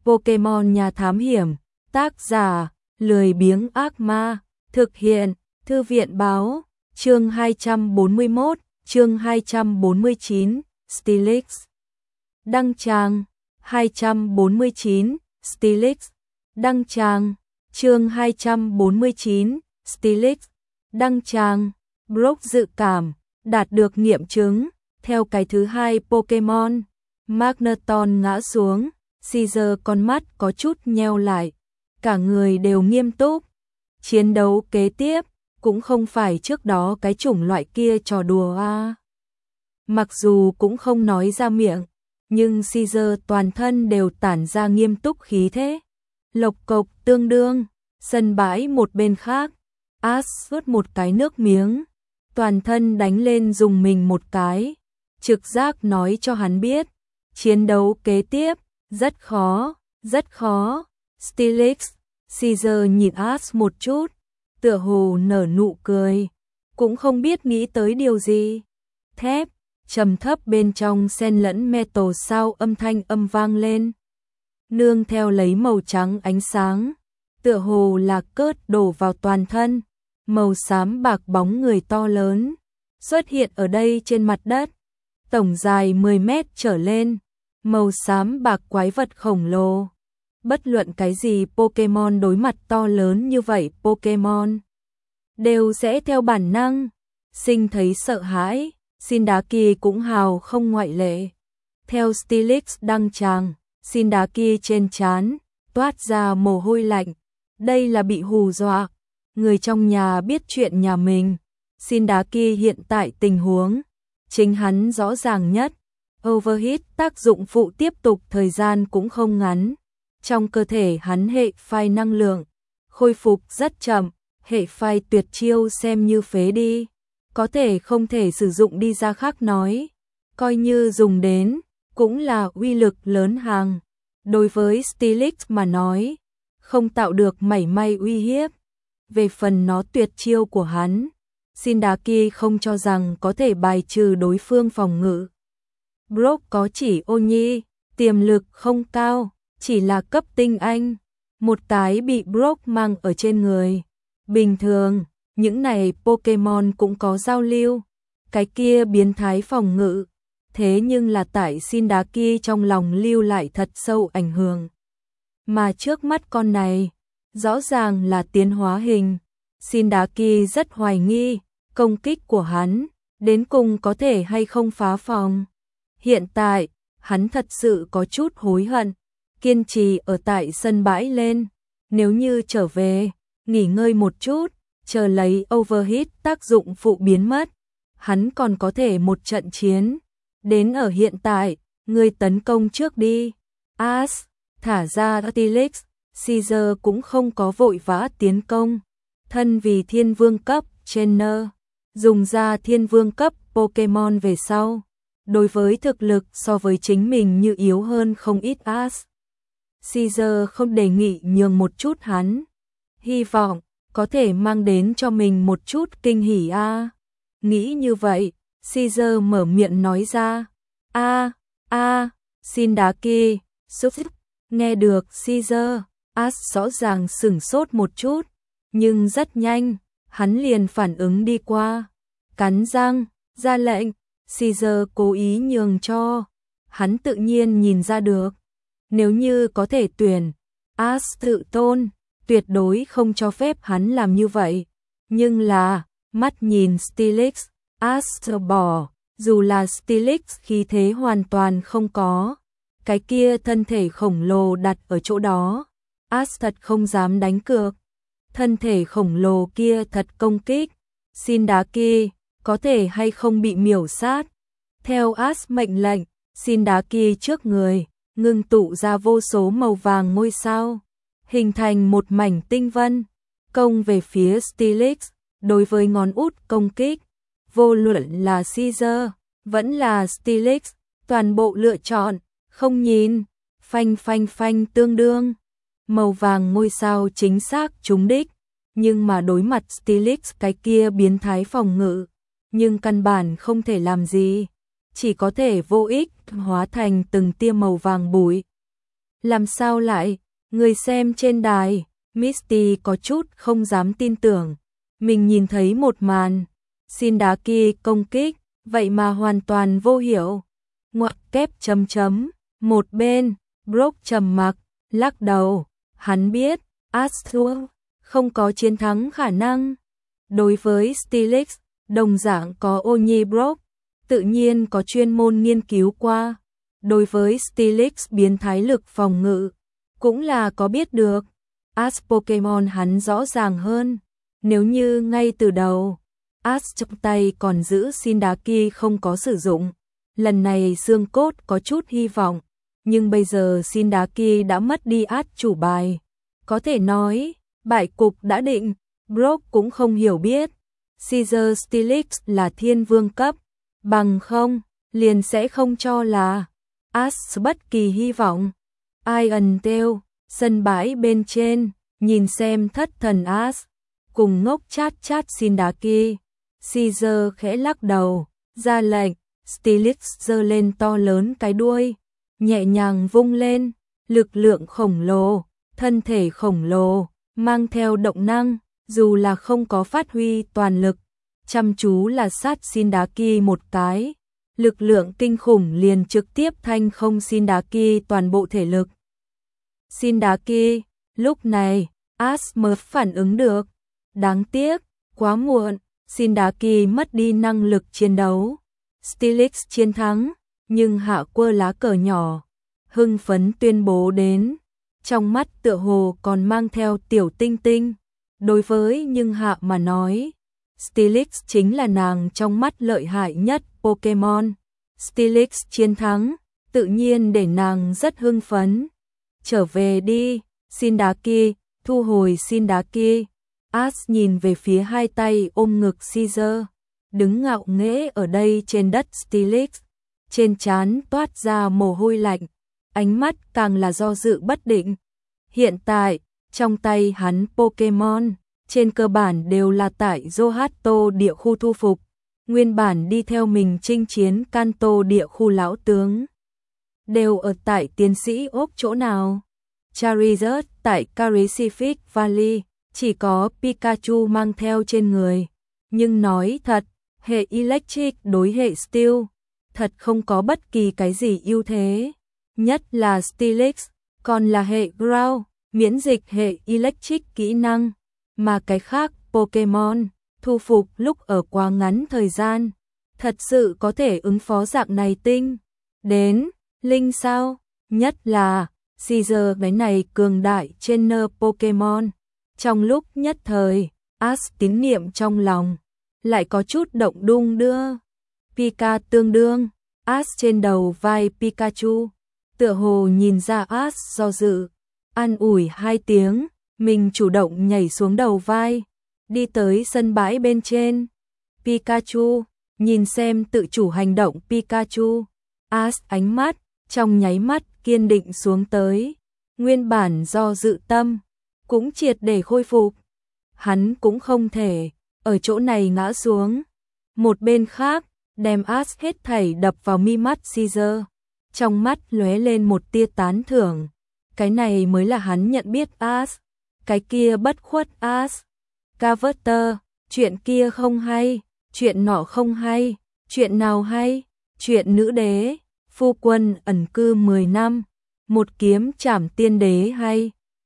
Pokemon nhà thám hiểm, tác giả, lười biếng ác ma, thực hiện, thư viện báo, chương 241, chương 249, Steelix. Đăng tràng, 249, Steelix. Đăng tràng, chương 249, Steelix. Đăng tràng, Brock dự cảm, đạt được nghiệm chứng, theo cái thứ hai Pokemon. Magneton ngã xuống, Caesar con mắt có chút nheo lại, cả người đều nghiêm túc. Chiến đấu kế tiếp, cũng không phải trước đó cái chủng loại kia trò đùa à. Mặc dù cũng không nói ra miệng, nhưng Caesar toàn thân đều tản ra nghiêm túc khí thế. Lộc cộc tương đương, sân bãi một bên khác, Ash nuốt một cái nước miếng, toàn thân đánh lên dùng mình một cái, trực giác nói cho hắn biết, chiến đấu kế tiếp, rất khó, rất khó. Steelix, Caesar nhìn Ash một chút, tựa hồ nở nụ cười, cũng không biết nghĩ tới điều gì. Thép, trầm thấp bên trong xen lẫn metal sao âm thanh âm vang lên. Nương theo lấy màu trắng ánh sáng, tựa hồ là cớt đổ vào toàn thân, màu xám bạc bóng người to lớn, xuất hiện ở đây trên mặt đất, tổng dài 10 mét trở lên, màu xám bạc quái vật khổng lồ. Bất luận cái gì Pokemon đối mặt to lớn như vậy Pokemon đều sẽ theo bản năng sinh thấy sợ hãi, Sindaki cũng hào không ngoại lệ. Theo Steelix đăng tràng, Sindaki trên trán toát ra mồ hôi lạnh, đây là bị hù dọa. Người trong nhà biết chuyện nhà mình, Sindaki hiện tại tình huống chính hắn rõ ràng nhất. Overheat tác dụng phụ tiếp tục thời gian cũng không ngắn. Trong cơ thể hắn hệ phai năng lượng khôi phục rất chậm, hệ phai tuyệt chiêu xem như phế đi, có thể không thể sử dụng đi ra khác nói, coi như dùng đến cũng là uy lực lớn hàng. Đối với Steelix mà nói, không tạo được mảy may uy hiếp. Về phần nó tuyệt chiêu của hắn, Sindaki không cho rằng có thể bài trừ đối phương phòng ngự. Brock có chỉ ô nhi, tiềm lực không cao, chỉ là cấp tinh anh, một cái bị Brock mang ở trên người. Bình thường, những này Pokemon cũng có giao lưu, cái kia biến thái phòng ngự, thế nhưng là tại Sindaki trong lòng lưu lại thật sâu ảnh hưởng. Mà trước mắt con này, rõ ràng là tiến hóa hình, Sindaki rất hoài nghi, công kích của hắn, đến cùng có thể hay không phá phòng. Hiện tại, hắn thật sự có chút hối hận, kiên trì ở tại sân bãi lên, nếu như trở về, nghỉ ngơi một chút, chờ lấy overheat tác dụng phụ biến mất, hắn còn có thể một trận chiến. Đến ở hiện tại, ngươi tấn công trước đi. Ash, thả ra Steelix, Caesar cũng không có vội vã tiến công. Thân vì thiên vương cấp, trainer, dùng ra thiên vương cấp Pokemon về sau. Đối với thực lực so với chính mình như yếu hơn không ít Ash. Caesar không đề nghị nhường một chút hắn. Hy vọng, có thể mang đến cho mình một chút kinh hỉ a. Nghĩ như vậy, Caesar mở miệng nói ra. Sindaki, xúc. Nghe được Caesar, Ash rõ ràng sửng sốt một chút, nhưng rất nhanh, hắn liền phản ứng đi qua. Cắn răng, ra lệnh, Caesar cố ý nhường cho. Hắn tự nhiên nhìn ra được. Nếu như có thể tuyển, Ash tự tôn, tuyệt đối không cho phép hắn làm như vậy. Nhưng là, mắt nhìn Steelix, Ash bỏ, dù là Steelix khí thế hoàn toàn không có. Cái kia thân thể khổng lồ đặt ở chỗ đó, Ash thật không dám đánh cược. Thân thể khổng lồ kia thật công kích, Sindaki có thể hay không bị miểu sát. Theo Ash mệnh lệnh, Sindaki trước người ngưng tụ ra vô số màu vàng ngôi sao, hình thành một mảnh tinh vân, công về phía Steelix. Đối với ngón út công kích, vô luận là Caesar, vẫn là Steelix, toàn bộ lựa chọn, không nhìn, phanh phanh phanh tương đương. Màu vàng ngôi sao chính xác trúng đích, nhưng mà đối mặt Steelix cái kia biến thái phòng ngự, nhưng căn bản không thể làm gì, chỉ có thể vô ích hóa thành từng tia màu vàng bụi. Làm sao lại? Người xem trên đài, Misty có chút không dám tin tưởng. Mình nhìn thấy một màn, Sindaki công kích, vậy mà hoàn toàn vô hiểu. Ngoặc kép chấm chấm, một bên, Brock trầm mặc, lắc đầu, hắn biết, Arthur không có chiến thắng khả năng. Đối với Steelix, đồng dạng có Oni Brock, tự nhiên có chuyên môn nghiên cứu qua. Đối với Steelix biến thái lực phòng ngự, cũng là có biết được. As Pokemon hắn rõ ràng hơn. Nếu như ngay từ đầu, As trong tay còn giữ Sindaki không có sử dụng, lần này xương cốt có chút hy vọng. Nhưng bây giờ Sindaki đã mất đi As chủ bài. Có thể nói, bại cục đã định. Brock cũng không hiểu biết. Caesar Steelix là thiên vương cấp. Bằng không, liền sẽ không cho là As bất kỳ hy vọng. Iron Tail, sân bãi bên trên, nhìn xem thất thần As, cùng ngốc chát chát Sindaki. Caesar khẽ lắc đầu, ra lệnh, Steelix giơ lên to lớn cái đuôi, nhẹ nhàng vung lên, lực lượng khổng lồ, thân thể khổng lồ, mang theo động năng, dù là không có phát huy toàn lực, chăm chú là sát Sindaki một cái. Lực lượng kinh khủng liền trực tiếp thanh không Sindaki toàn bộ thể lực. Sindaki, lúc này, As mới phản ứng được. Đáng tiếc, quá muộn, Sindaki mất đi năng lực chiến đấu. Steelix chiến thắng, nhưng hạ quơ lá cờ nhỏ, hưng phấn tuyên bố đến. Trong mắt tựa hồ còn mang theo tiểu tinh tinh. Đối với nhưng hạ mà nói, Steelix chính là nàng trong mắt lợi hại nhất Pokemon. Steelix chiến thắng, tự nhiên để nàng rất hưng phấn. Trở về đi, Sindaki, thu hồi Sindaki. As nhìn về phía hai tay ôm ngực Caesar, đứng ngạo nghễ ở đây trên đất Steelix. Trên trán toát ra mồ hôi lạnh, ánh mắt càng là do dự bất định. Hiện tại, trong tay hắn Pokemon, trên cơ bản đều là tại Johto địa khu thu phục. Nguyên bản đi theo mình chinh chiến Kanto địa khu lão tướng, đều ở tại tiến sĩ ốc chỗ nào. Charizard tại Caricific Valley, chỉ có Pikachu mang theo trên người. Nhưng nói thật, hệ Electric đối hệ Steel, thật không có bất kỳ cái gì ưu thế. Nhất là Steelix, còn là hệ Ground, miễn dịch hệ Electric kỹ năng. Mà cái khác Pokemon thu phục lúc ở quá ngắn thời gian, thật sự có thể ứng phó dạng này tinh đến linh sao? Nhất là Caesar cái này cường đại trainer Pokemon. Trong lúc nhất thời, As tín niệm trong lòng lại có chút động đung đưa. Pika tương đương, As trên đầu vai Pikachu, tựa hồ nhìn ra As do dự, an ủi hai tiếng, mình chủ động nhảy xuống đầu vai, đi tới sân bãi bên trên. Pikachu, nhìn xem tự chủ hành động Pikachu. As ánh mắt, trong nháy mắt kiên định xuống tới. Nguyên bản do dự tâm, cũng triệt để khôi phục. Hắn cũng không thể, ở chỗ này ngã xuống. Một bên khác, đem As hết thảy đập vào mi mắt Caesar. Trong mắt lóe lên một tia tán thưởng. Cái này mới là hắn nhận biết As. Cái kia bất khuất As. Carver, chuyện kia không hay, chuyện nọ không hay, chuyện nào hay, chuyện nữ đế, phu quân ẩn cư 10 năm, một kiếm trảm tiên đế hay.